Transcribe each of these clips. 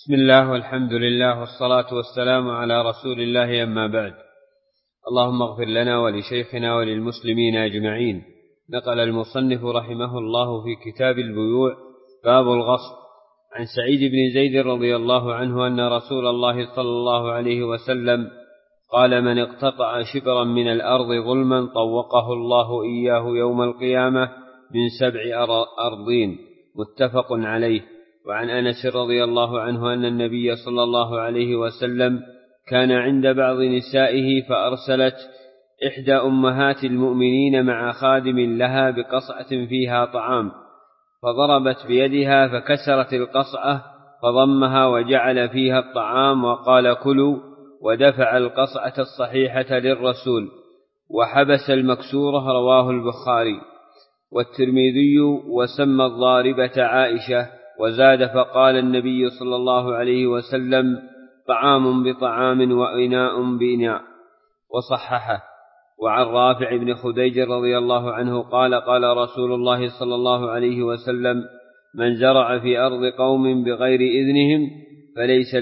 بسم الله والحمد لله والصلاة والسلام على رسول الله، أما بعد. اللهم اغفر لنا ولشيخنا وللمسلمين أجمعين. نقل المصنف رحمه الله في كتاب البيوع باب الغصب عن سعيد بن زيد رضي الله عنه أن رسول الله صلى الله عليه وسلم قال: من اقتطع شبرا من الأرض ظلما طوقه الله إياه يوم القيامة من 7 أرضين. متفق عليه. وعن أنس رضي الله عنه أن النبي صلى الله عليه وسلم كان عند بعض نسائه فأرسلت إحدى أمهات المؤمنين مع خادم لها بقصعة فيها طعام، فضربت بيدها فكسرت القصعة، فضمها وجعل فيها الطعام وقال: كلوا، ودفع القصعة الصحيحة للرسول وحبس المكسورة. رواه البخاري والترمذي وسمى الضاربة عائشة. وزاد فقال النبي صلى الله عليه وسلم: طعام بطعام وإناء بإناء، وصححه. وعن رافع بن خديج رضي الله عنه قال: قال رسول الله صلى الله عليه وسلم: من زرع في أرض قوم بغير إذنهم فليس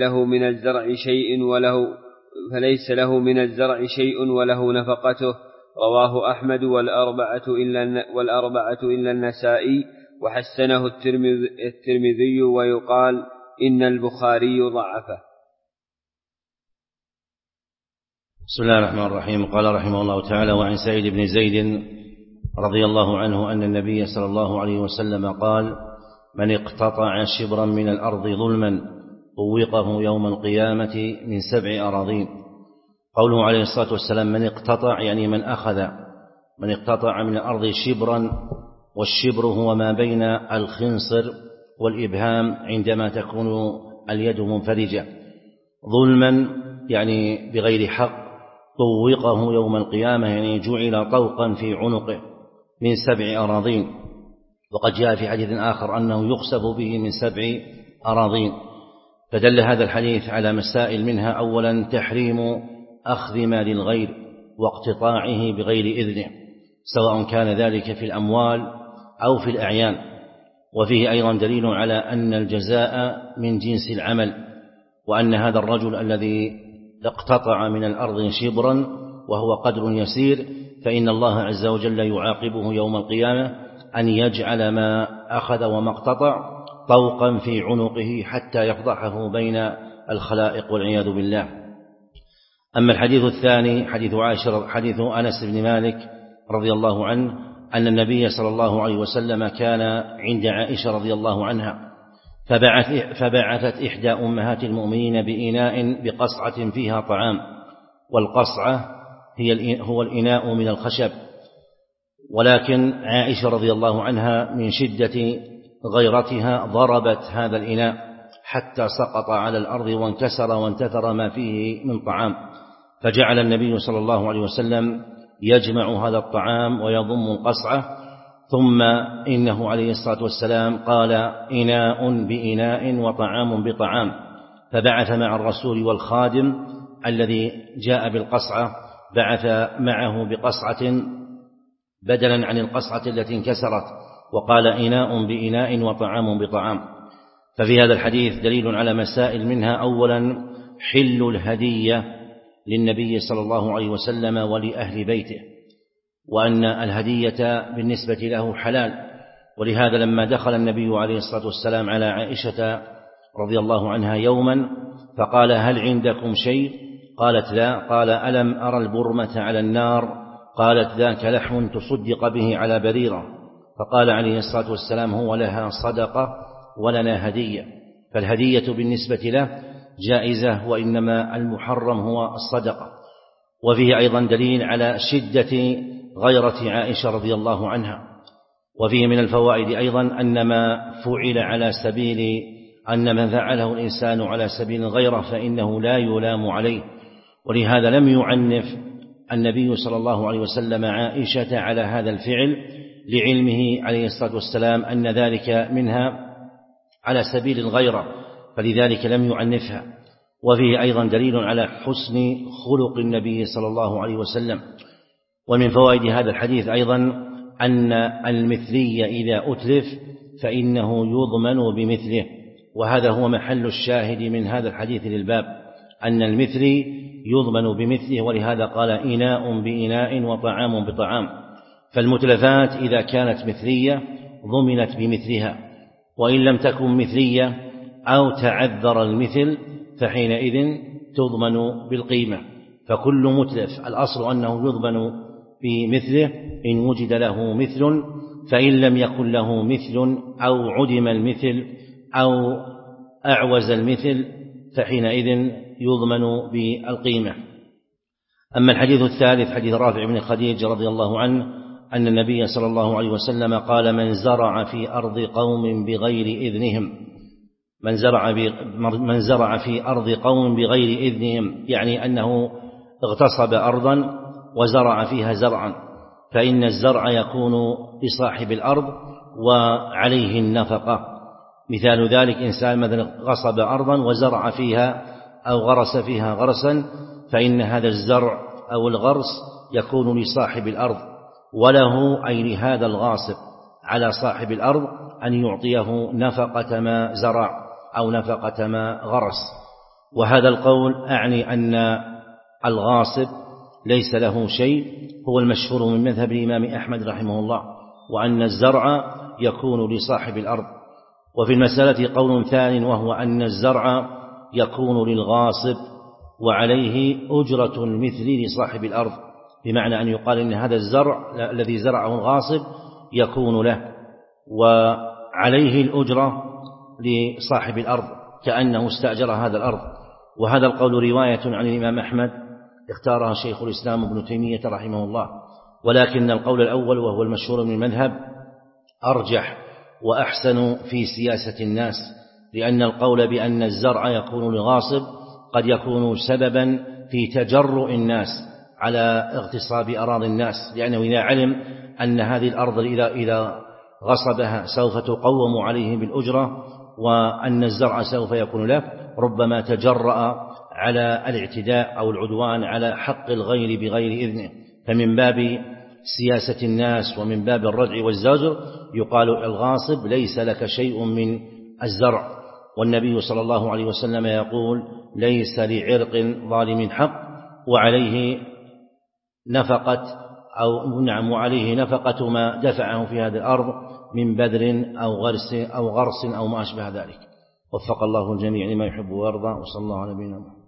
له من الزرع شيء وله نفقته. رواه أحمد والأربعة إلا النسائي، وحسنه الترمذي، ويقال إن البخاري ضعفه. بسم الله الرحمن الرحيم. قال رحمه الله تعالى: وعن سعيد بن زيد رضي الله عنه أن النبي صلى الله عليه وسلم قال: من اقتطع شبرا من الأرض ظلما طوقه يوم القيامة من 7 أراضين. قوله عليه الصلاة والسلام من اقتطع يعني من أخذ، من اقتطع من الأرض شبرا، والشبر هو ما بين الخنصر والإبهام عندما تكون اليد منفرجة. ظلما يعني بغير حق، طوقه يوم القيامة يعني جعل طوقا في عنقه من 7 أراضين. وقد جاء في حديث آخر أنه يخسف به من 7 أراضين. فدل هذا الحديث على مسائل، منها أولا تحريم أخذ مال الغير واقتطاعه بغير إذنه، سواء كان ذلك في الأموال أو في الأعيان. وفيه أيضا دليل على أن الجزاء من جنس العمل، وأن هذا الرجل الذي اقتطع من الأرض شبرا وهو قدر يسير، فإن الله عز وجل يعاقبه يوم القيامة أن يجعل ما أخذ وما اقتطع طوقا في عنقه حتى يفضحه بين الخلائق والعياذ بالله. أما الحديث الثاني حديث عائشة، حديث أنس بن مالك رضي الله عنه أن النبي صلى الله عليه وسلم كان عند عائشة رضي الله عنها، فبعثت إحدى أمهات المؤمنين بإناء بقصعة فيها طعام، والقصعة هو الإناء من الخشب. ولكن عائشة رضي الله عنها من شدة غيرتها ضربت هذا الإناء حتى سقط على الأرض وانكسر وانتثر ما فيه من طعام، فجعل النبي صلى الله عليه وسلم يجمع هذا الطعام ويضم القصعة، ثم إنه عليه الصلاة والسلام قال: إناء بإناء وطعام بطعام. فبعث مع الرسول والخادم الذي جاء بالقصعة، بعث معه بقصعة بدلا عن القصعة التي انكسرت، وقال: إناء بإناء وطعام بطعام. ففي هذا الحديث دليل على مسائل، منها أولا حل الهدية للنبي صلى الله عليه وسلم ولأهل بيته، وأن الهدية بالنسبة له حلال. ولهذا لما دخل النبي عليه الصلاة والسلام على عائشة رضي الله عنها يوما فقال: هل عندكم شيء؟ قالت: لا. قال: ألم أرى البرمة على النار؟ قالت: ذاك لحم تصدق به على بريرة. فقال عليه الصلاة والسلام: هو لها صدقة ولنا هدية. فالهدية بالنسبة له جائزة، وإنما المحرم هو الصدقة. وفيه أيضا دليل على شدة غيرة عائشة رضي الله عنها. وفيه من الفوائد أيضا أن ما فعل على سبيل أن من فعله الإنسان على سبيل الغيرة فإنه لا يلام عليه، ولهذا لم يعنف النبي صلى الله عليه وسلم عائشة على هذا الفعل، لعلمه عليه الصلاة والسلام أن ذلك منها على سبيل الغيرة، فلذلك لم يعنفها. وفيه أيضا دليل على حسن خلق النبي صلى الله عليه وسلم. ومن فوائد هذا الحديث أيضا أن المثلي إذا أتلف فإنه يضمن بمثله، وهذا هو محل الشاهد من هذا الحديث للباب، أن المثلي يضمن بمثله، ولهذا قال إناء بإناء وطعام بطعام. فالمتلفات إذا كانت مثلية ضمنت بمثلها، وإن لم تكن مثلية أو تعذر المثل فحينئذ تضمن بالقيمة. فكل متلف الأصل أنه يضمن بمثله إن وجد له مثل، فإن لم يكن له مثل أو عدم المثل أو أعوز المثل فحينئذ يضمن بالقيمة. أما الحديث الثالث حديث رافع بن خديج رضي الله عنه أن النبي صلى الله عليه وسلم قال: من زرع في أرض قوم بغير إذنهم، من زرع في أرض قوم بغير إذنهم، يعني أنه اغتصب أرضا وزرع فيها زرعا، فإن الزرع يكون لصاحب الأرض وعليه النفقة. مثال ذلك إنسان مثلا غصب أرضا وزرع فيها أو غرس فيها غرسا، فإن هذا الزرع أو الغرس يكون لصاحب الأرض، وله أي لهذا الغاصب على صاحب الأرض أن يعطيه نفقة ما زرع أو نفقة ما غرس. وهذا القول أعني أن الغاصب ليس له شيء، هو المشهور من مذهب الإمام أحمد رحمه الله، وأن الزرع يكون لصاحب الأرض. وفي المسألة قول ثاني، وهو أن الزرع يكون للغاصب وعليه أجرة المثل لصاحب الأرض، بمعنى أن يقال إن هذا الزرع الذي زرعه الغاصب يكون له وعليه الأجرة لصاحب الأرض كأنه استأجر هذا الأرض. وهذا القول رواية عن الإمام أحمد اختارها شيخ الإسلام ابن تيمية رحمه الله، ولكن القول الأول وهو المشهور من المذهب أرجح وأحسن في سياسة الناس، لأن القول بأن الزرع يكون لغاصب قد يكون سببا في تجرؤ الناس على اغتصاب أراضي الناس، لأنه إذا علم أن هذه الأرض إذا غصبها سوف تقوم عليه بالأجرة وأن الزرع سوف يكون له، ربما تجرأ على الاعتداء أو العدوان على حق الغير بغير إذنه. فمن باب سياسة الناس ومن باب الردع والزجر يقال الغاصب ليس لك شيء من الزرع. والنبي صلى الله عليه وسلم يقول: ليس لعرق ظالم حق، وعليه نفقة وعليه نفقة ما دفعه في هذه الأرض من بذر أو غرس أو ما أشبه ذلك. وفق الله الجميع لما يحب ويرضى، وصلى الله على نبينا محمد.